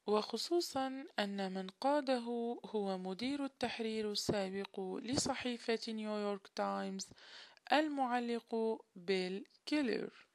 وخصوصا أن من قاده هو مدير التحرير السابق لصحيفة نيويورك تايمز المعلق بيل كيلر.